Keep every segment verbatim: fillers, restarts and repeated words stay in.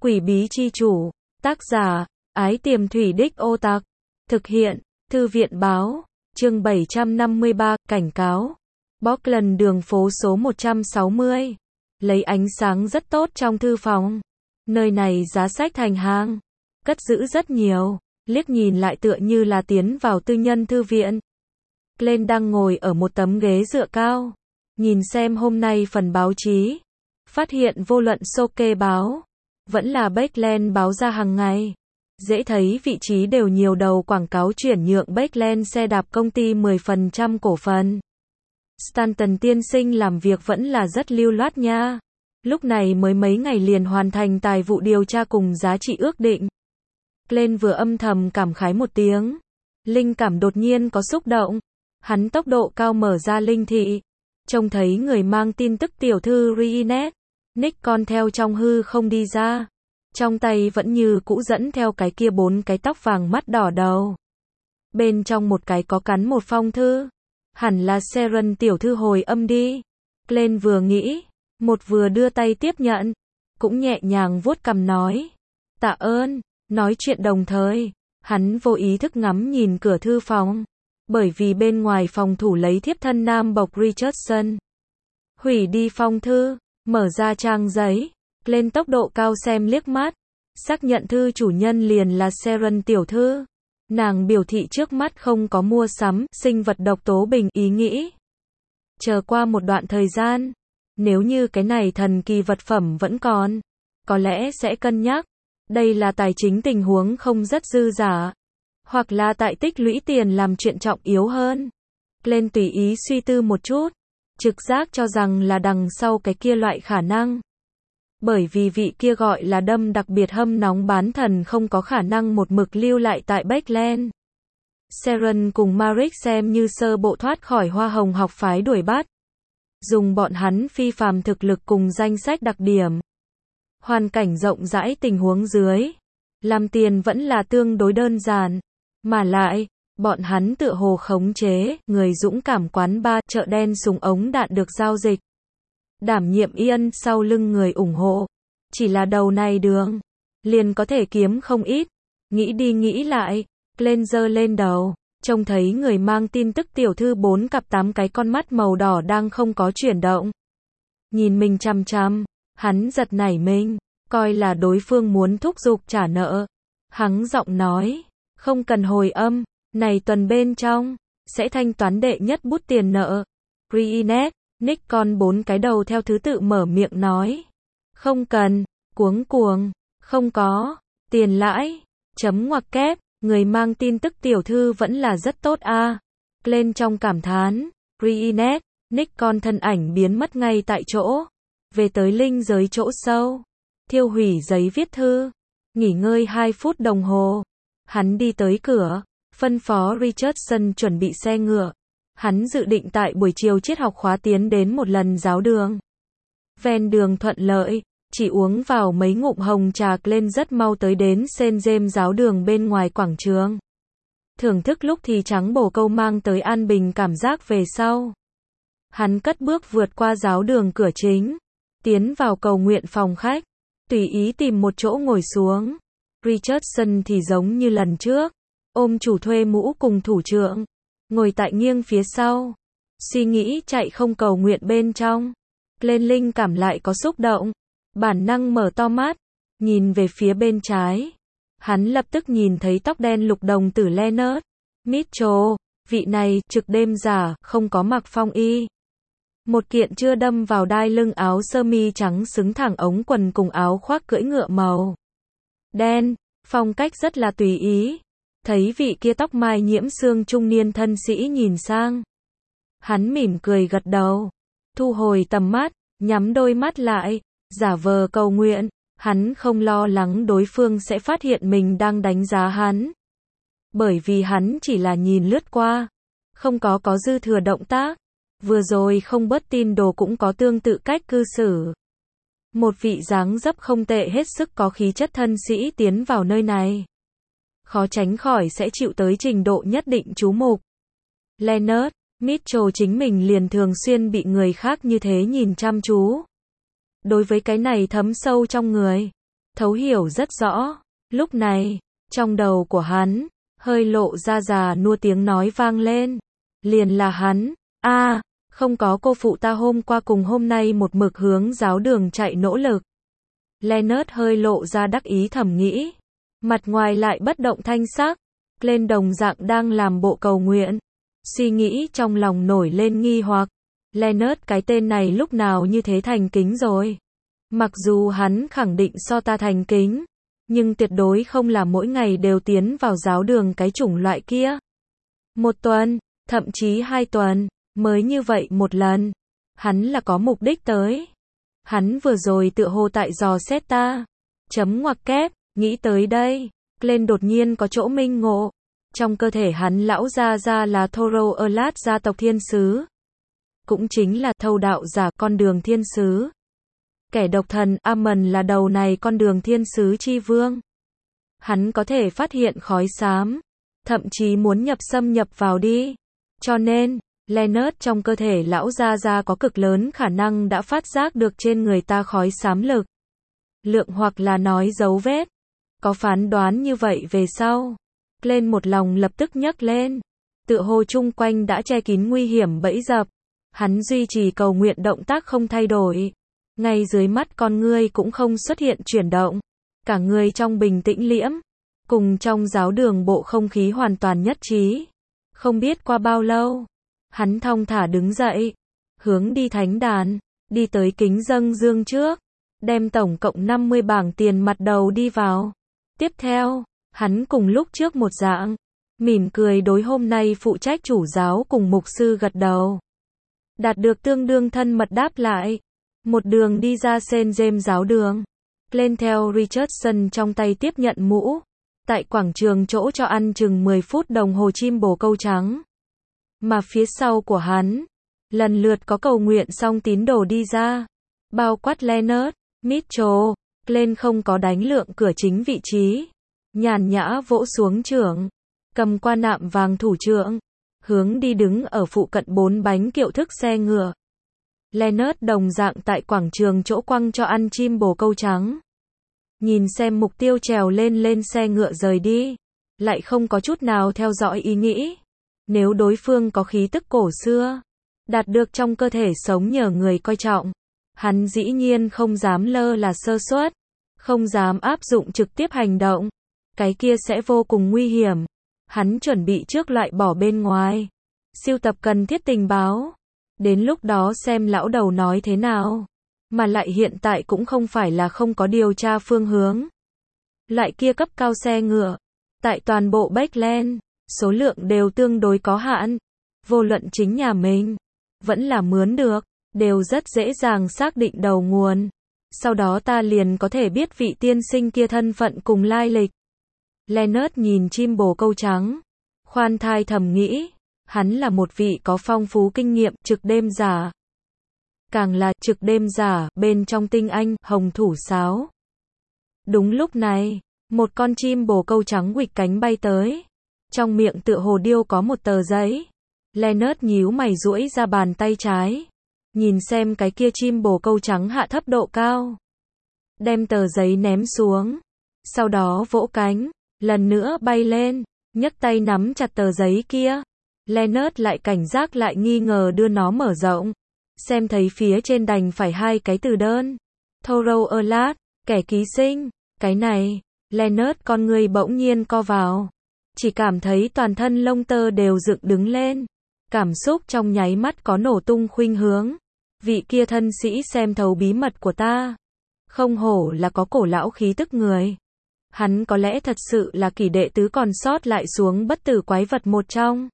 Quỷ bí chi chủ, tác giả, Ái Tiềm Thủy Đích Ô Tạc, thực hiện, Thư viện báo, chương bảy trăm năm mươi ba, cảnh cáo. Portland đường phố số một trăm sáu mươi. Lấy ánh sáng rất tốt trong thư phòng. Nơi này giá sách thành hàng, cất giữ rất nhiều, liếc nhìn lại tựa như là tiến vào tư nhân thư viện. Glenn đang ngồi ở một tấm ghế dựa cao, nhìn xem hôm nay phần báo chí, phát hiện vô luận xô kê báo, vẫn là Bakeland báo ra hàng ngày. Dễ thấy vị trí đều nhiều đầu quảng cáo chuyển nhượng Bakeland xe đạp công ty mười phần trăm cổ phần. Stanton tiên sinh làm việc vẫn là rất lưu loát nha. Lúc này mới mấy ngày liền hoàn thành tài vụ điều tra cùng giá trị ước định. Glenn vừa âm thầm cảm khái một tiếng. Linh cảm đột nhiên có xúc động. Hắn tốc độ cao mở ra linh thị. Trông thấy người mang tin tức tiểu thư Reenet. Nick con theo trong hư không đi ra. Trong tay vẫn như cũ dẫn theo cái kia bốn cái tóc vàng mắt đỏ đầu. Bên trong một cái có cắn một phong thư. Hẳn là Sharon tiểu thư hồi âm đi. Glenn vừa nghĩ, một vừa đưa tay tiếp nhận, cũng nhẹ nhàng vuốt cằm nói. Tạ ơn, nói chuyện đồng thời, hắn vô ý thức ngắm nhìn cửa thư phòng. Bởi vì bên ngoài phòng thủ lấy thiếp thân nam bộc Richardson. Hủy đi phong thư, mở ra trang giấy, lên tốc độ cao xem liếc mắt. Xác nhận thư chủ nhân liền là Sharon tiểu thư. Nàng biểu thị trước mắt không có mua sắm sinh vật độc tố bình ý nghĩ. Chờ qua một đoạn thời gian, nếu như cái này thần kỳ vật phẩm vẫn còn, có lẽ sẽ cân nhắc. Đây là tài chính tình huống không rất dư giả, hoặc là tại tích lũy tiền làm chuyện trọng yếu hơn. Glenn tùy ý suy tư một chút, trực giác cho rằng là đằng sau cái kia loại khả năng. Bởi vì vị kia gọi là đâm đặc biệt hâm nóng bán thần không có khả năng một mực lưu lại tại Bakeland. Sharon cùng Marek xem như sơ bộ thoát khỏi hoa hồng học phái đuổi bắt. Dùng bọn hắn phi phàm thực lực cùng danh sách đặc điểm. Hoàn cảnh rộng rãi tình huống dưới. Làm tiền vẫn là tương đối đơn giản. Mà lại, bọn hắn tựa hồ khống chế, người dũng cảm quán bar, chợ đen súng ống đạn được giao dịch. Đảm nhiệm Ian sau lưng người ủng hộ. Chỉ là đầu này đường, liền có thể kiếm không ít. Nghĩ đi nghĩ lại, Glenn giơ lên đầu, trông thấy người mang tin tức tiểu thư bốn cặp tám cái con mắt màu đỏ đang không có chuyển động. Nhìn mình chằm chằm, hắn giật nảy mình, coi là đối phương muốn thúc giục trả nợ. Hắn giọng nói, không cần hồi âm, này tuần bên trong, sẽ thanh toán đệ nhất bút tiền nợ. Reenet. Nick con bốn cái đầu theo thứ tự mở miệng nói. Không cần, cuống cuồng, không có, tiền lãi, chấm ngoặc kép, người mang tin tức tiểu thư vẫn là rất tốt a. À. Glenn trong cảm thán, Reenet, Nick con thân ảnh biến mất ngay tại chỗ. Về tới linh giới chỗ sâu, thiêu hủy giấy viết thư, nghỉ ngơi hai phút đồng hồ. Hắn đi tới cửa, phân phó Richardson chuẩn bị xe ngựa. Hắn dự định tại buổi chiều triết học khóa tiến đến một lần giáo đường. Ven đường thuận lợi, chỉ uống vào mấy ngụm hồng trà lên rất mau tới đến Saint James giáo đường bên ngoài quảng trường. Thưởng thức lúc thì trắng bổ câu mang tới an bình cảm giác về sau. Hắn cất bước vượt qua giáo đường cửa chính, tiến vào cầu nguyện phòng khách, tùy ý tìm một chỗ ngồi xuống. Richardson thì giống như lần trước, ôm chủ thuê mũ cùng thủ trưởng. Ngồi tại nghiêng phía sau, suy nghĩ chạy không cầu nguyện bên trong. Glenn linh cảm lại có xúc động, bản năng mở to mắt, nhìn về phía bên trái. Hắn lập tức nhìn thấy tóc đen lục đồng tử Leonard Mitchell, vị này trực đêm giả, không có mặc phong y. Một kiện chưa đâm vào đai lưng áo sơ mi trắng xứng thẳng ống quần cùng áo khoác cưỡi ngựa màu đen, phong cách rất là tùy ý. Thấy vị kia tóc mai nhiễm xương trung niên thân sĩ nhìn sang. Hắn mỉm cười gật đầu. Thu hồi tầm mắt, nhắm đôi mắt lại, giả vờ cầu nguyện. Hắn không lo lắng đối phương sẽ phát hiện mình đang đánh giá hắn. Bởi vì hắn chỉ là nhìn lướt qua. Không có có dư thừa động tác. Vừa rồi không bớt tin đồ cũng có tương tự cách cư xử. Một vị dáng dấp không tệ hết sức có khí chất thân sĩ tiến vào nơi này. Khó tránh khỏi sẽ chịu tới trình độ nhất định chú mục. Leonard Mitchell chính mình liền thường xuyên bị người khác như thế nhìn chăm chú. Đối với cái này thấm sâu trong người. thấu hiểu rất rõ. Lúc này, trong đầu của hắn, hơi lộ ra già nua tiếng nói vang lên. Liền là hắn, a à, không có cô phụ ta hôm qua cùng hôm nay một mực hướng giáo đường chạy nỗ lực. Leonard hơi lộ ra đắc ý thầm nghĩ. Mặt ngoài lại bất động thanh sắc. Lên đồng dạng đang làm bộ cầu nguyện. Suy nghĩ trong lòng nổi lên nghi hoặc. Leonard cái tên này lúc nào như thế thành kính rồi. Mặc dù hắn khẳng định so ta thành kính. Nhưng tuyệt đối không là mỗi ngày đều tiến vào giáo đường cái chủng loại kia. Một tuần, thậm chí hai tuần, mới như vậy một lần. Hắn là có mục đích tới. Hắn vừa rồi tựa hồ tại dò xét ta. Chấm ngoặc kép, nghĩ tới đây. Lên đột nhiên có chỗ minh ngộ. Trong cơ thể hắn lão gia gia là Thoro Erlat gia tộc thiên sứ. Cũng chính là thâu đạo giả con đường thiên sứ. Kẻ độc thần Amon là đầu này con đường thiên sứ chi vương. Hắn có thể phát hiện khói xám. Thậm chí muốn nhập xâm nhập vào đi. Cho nên, Leonard trong cơ thể lão gia gia có cực lớn khả năng đã phát giác được trên người ta khói xám lực. Lượng hoặc là nói dấu vết. Có phán đoán như vậy về sau. Lên một lòng lập tức nhấc lên. Tựa hồ chung quanh đã che kín nguy hiểm bẫy dập. Hắn duy trì cầu nguyện động tác không thay đổi. Ngay dưới mắt con ngươi cũng không xuất hiện chuyển động. Cả người trong bình tĩnh liễm. Cùng trong giáo đường bộ không khí hoàn toàn nhất trí. Không biết qua bao lâu. Hắn thong thả đứng dậy. Hướng đi thánh đàn. Đi tới kính dâng dương trước. Đem tổng cộng năm mươi bảng tiền mặt đầu đi vào. Tiếp theo, hắn cùng lúc trước một dạng. Mỉm cười đối hôm nay phụ trách chủ giáo cùng mục sư gật đầu. Đạt được tương đương thân mật đáp lại. Một đường đi ra Saint James giáo đường. Lên theo Richardson trong tay tiếp nhận mũ. Tại quảng trường chỗ cho ăn chừng mười phút đồng hồ chim bồ câu trắng. Mà phía sau của hắn, lần lượt có cầu nguyện xong tín đồ đi ra. Bao quát Leonard, Mitchell, lên không có đánh lượng cửa chính vị trí. Nhàn nhã vỗ xuống trưởng. Cầm qua nạm vàng thủ trưởng. Hướng đi đứng ở phụ cận bốn bánh kiệu thức xe ngựa. Leonard đồng dạng tại quảng trường chỗ quăng cho ăn chim bồ câu trắng. Nhìn xem mục tiêu trèo lên lên xe ngựa rời đi. Lại không có chút nào theo dõi ý nghĩ. Nếu đối phương có khí tức cổ xưa. Đạt được trong cơ thể sống nhờ người coi trọng. Hắn dĩ nhiên không dám lơ là sơ suất. Không dám áp dụng trực tiếp hành động. Cái kia sẽ vô cùng nguy hiểm. Hắn chuẩn bị trước loại bỏ bên ngoài. Siêu tập cần thiết tình báo. Đến lúc đó xem lão đầu nói thế nào. Mà lại hiện tại cũng không phải là không có điều tra phương hướng. Loại kia cấp cao xe ngựa. Tại toàn bộ Backland, số lượng đều tương đối có hạn. Vô luận chính nhà mình. Vẫn là mướn được. Đều rất dễ dàng xác định đầu nguồn. Sau đó ta liền có thể biết vị tiên sinh kia thân phận cùng lai lịch. Leonard nhìn chim bồ câu trắng. Khoan thai thầm nghĩ. Hắn là một vị có phong phú kinh nghiệm trực đêm giả. Càng là trực đêm giả bên trong tinh anh hồng thủ sáo. Đúng lúc này, một con chim bồ câu trắng huỵch cánh bay tới. Trong miệng tựa hồ điêu có một tờ giấy. Leonard nhíu mày duỗi ra bàn tay trái. Nhìn xem cái kia chim bồ câu trắng hạ thấp độ cao. Đem tờ giấy ném xuống. Sau đó vỗ cánh. Lần nữa bay lên. Nhấc tay nắm chặt tờ giấy kia. Leonard lại cảnh giác lại nghi ngờ đưa nó mở rộng. Xem thấy phía trên đành phải hai cái từ đơn. Thoro Erlat, kẻ ký sinh. Cái này, Leonard con người bỗng nhiên co vào. Chỉ cảm thấy toàn thân lông tơ đều dựng đứng lên. Cảm xúc trong nháy mắt có nổ tung khuynh hướng. Vị kia thân sĩ xem thấu bí mật của ta. Không hổ là có cổ lão khí tức người. Hắn có lẽ thật sự là kỷ đệ tứ còn sót lại xuống bất tử quái vật một trong.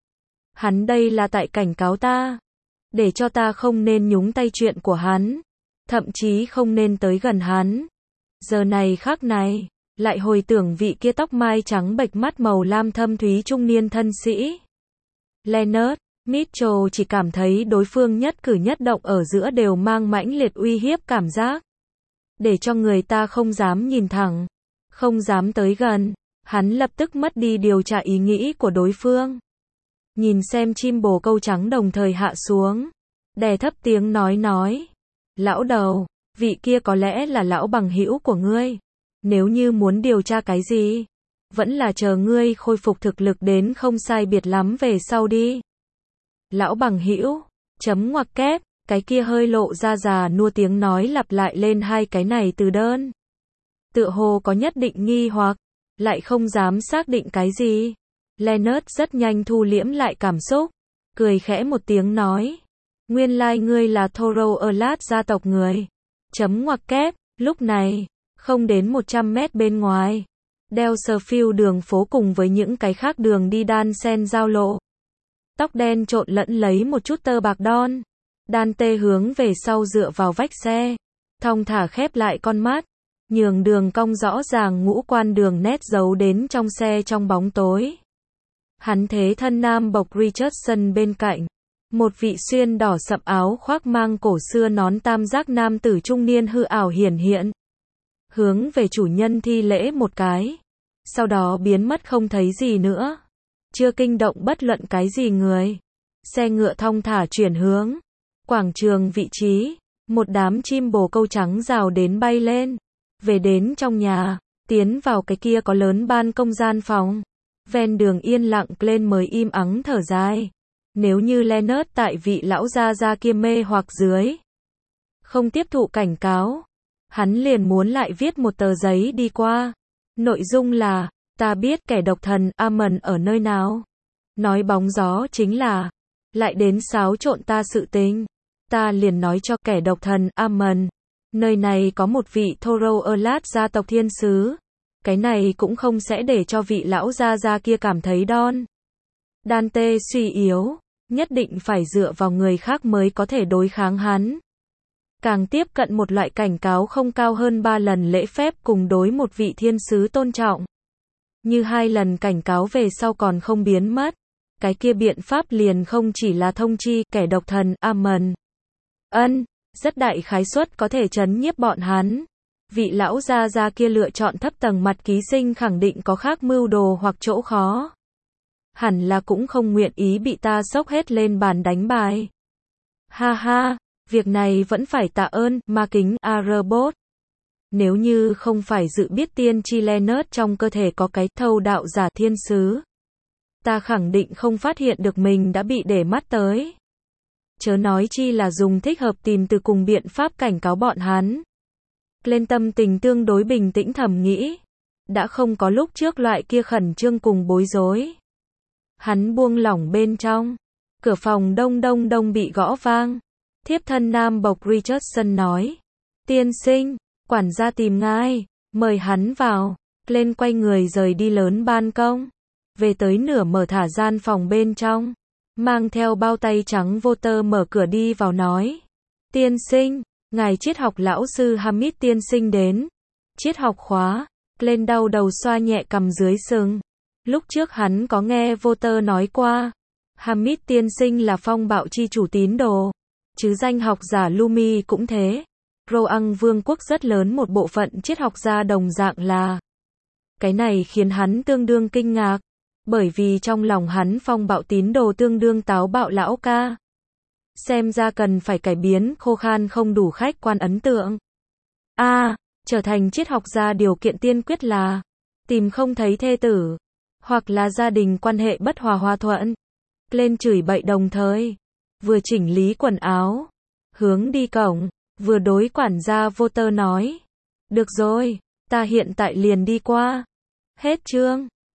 Hắn đây là tại cảnh cáo ta. Để cho ta không nên nhúng tay chuyện của hắn. Thậm chí không nên tới gần hắn. Giờ này khắc này, lại hồi tưởng vị kia tóc mai trắng bệch mắt màu lam thâm thúy trung niên thân sĩ. Leonard, Mitchell chỉ cảm thấy đối phương nhất cử nhất động ở giữa đều mang mãnh liệt uy hiếp cảm giác. Để cho người ta không dám nhìn thẳng. Không dám tới gần. Hắn lập tức mất đi điều tra ý nghĩ của đối phương. Nhìn xem chim bồ câu trắng đồng thời hạ xuống. Đè thấp tiếng nói nói. Lão đầu, vị kia có lẽ là lão bằng hữu của ngươi. Nếu như muốn điều tra cái gì, vẫn là chờ ngươi khôi phục thực lực đến không sai biệt lắm về sau đi. Lão bằng hữu, chấm ngoặc kép, cái kia hơi lộ ra già nua tiếng nói lặp lại lên hai cái này từ đơn. Tựa hồ có nhất định nghi hoặc, lại không dám xác định cái gì. Leonard rất nhanh thu liễm lại cảm xúc, cười khẽ một tiếng nói. Nguyên lai like ngươi là Thoro Erlat gia tộc người. Chấm ngoặc kép, lúc này, không đến một trăm mét bên ngoài. Delserfield đường phố cùng với những cái khác đường đi đan xen giao lộ. Tóc đen trộn lẫn lấy một chút tơ bạc đon. Dante hướng về sau dựa vào vách xe. Thong thả khép lại con mắt. Nhường đường cong rõ ràng ngũ quan đường nét giấu đến trong xe trong bóng tối. Hắn thế thân nam bộc Richardson bên cạnh. Một vị xuyên đỏ sậm áo khoác mang cổ xưa nón tam giác nam tử trung niên hư ảo hiển hiện. Hướng về chủ nhân thi lễ một cái. Sau đó biến mất không thấy gì nữa. Chưa kinh động bất luận cái gì người. Xe ngựa thong thả chuyển hướng. Quảng trường vị trí. Một đám chim bồ câu trắng rào đến bay lên. Về đến trong nhà. Tiến vào cái kia có lớn ban công gian phòng. Ven đường yên lặng lên mới im ắng thở dài. Nếu như Leonard tại vị lão gia gia kia mê hoặc dưới. Không tiếp thụ cảnh cáo. Hắn liền muốn lại viết một tờ giấy đi qua. Nội dung là, ta biết kẻ độc thần Amon ở nơi nào. Nói bóng gió chính là, lại đến xáo trộn ta sự tình. Ta liền nói cho kẻ độc thần Amon. Nơi này có một vị Thoro Erlat gia tộc thiên sứ. Cái này cũng không sẽ để cho vị lão gia gia kia cảm thấy đon. Dante suy yếu, nhất định phải dựa vào người khác mới có thể đối kháng hắn. Càng tiếp cận một loại cảnh cáo không cao hơn ba lần lễ phép cùng đối một vị thiên sứ tôn trọng. Như hai lần cảnh cáo về sau còn không biến mất. Cái kia biện pháp liền không chỉ là thông chi kẻ độc thần Amon. Ân, rất đại khái suất có thể trấn nhiếp bọn hắn. Vị lão gia gia kia lựa chọn thấp tầng mặt ký sinh khẳng định có khác mưu đồ hoặc chỗ khó. Hẳn là cũng không nguyện ý bị ta xốc hết lên bàn đánh bài. Ha ha, việc này vẫn phải tạ ơn ma kính Arbot. Nếu như không phải dự biết tiên tri Leonard trong cơ thể có cái thâu đạo giả thiên sứ, ta khẳng định không phát hiện được mình đã bị để mắt tới. Chớ nói chi là dùng thích hợp tìm từ cùng biện pháp cảnh cáo bọn hắn. Lên tâm tình tương đối bình tĩnh thầm nghĩ. Đã không có lúc trước loại kia khẩn trương cùng bối rối. Hắn buông lỏng bên trong. Cửa phòng đông đông đông bị gõ vang. Thiếp thân nam bộc Richardson nói. Tiên sinh, quản gia tìm ngài, mời hắn vào. Lên quay người rời đi lớn ban công. Về tới nửa mở thả gian phòng bên trong. Mang theo bao tay trắng vô tơ mở cửa đi vào nói. Tiên sinh, ngài triết học lão sư Hamid tiên sinh đến. Triết học khóa. Lên đau đầu xoa nhẹ cằm dưới sừng. Lúc trước hắn có nghe vô tơ nói qua. Hamid tiên sinh là phong bạo chi chủ tín đồ. Chứ danh học giả Lumi cũng thế. Roang vương quốc rất lớn một bộ phận triết học gia đồng dạng là. Cái này khiến hắn tương đương kinh ngạc. Bởi vì trong lòng hắn phong bạo tín đồ tương đương táo bạo lão ca. Xem ra cần phải cải biến khô khan không đủ khách quan ấn tượng. A, à, trở thành triết học gia điều kiện tiên quyết là tìm không thấy thê tử, hoặc là gia đình quan hệ bất hòa hòa thuận. Lên chửi bậy đồng thời, vừa chỉnh lý quần áo, hướng đi cổng, vừa đối quản gia vô tơ nói. Được rồi, ta hiện tại liền đi qua. Hết chương.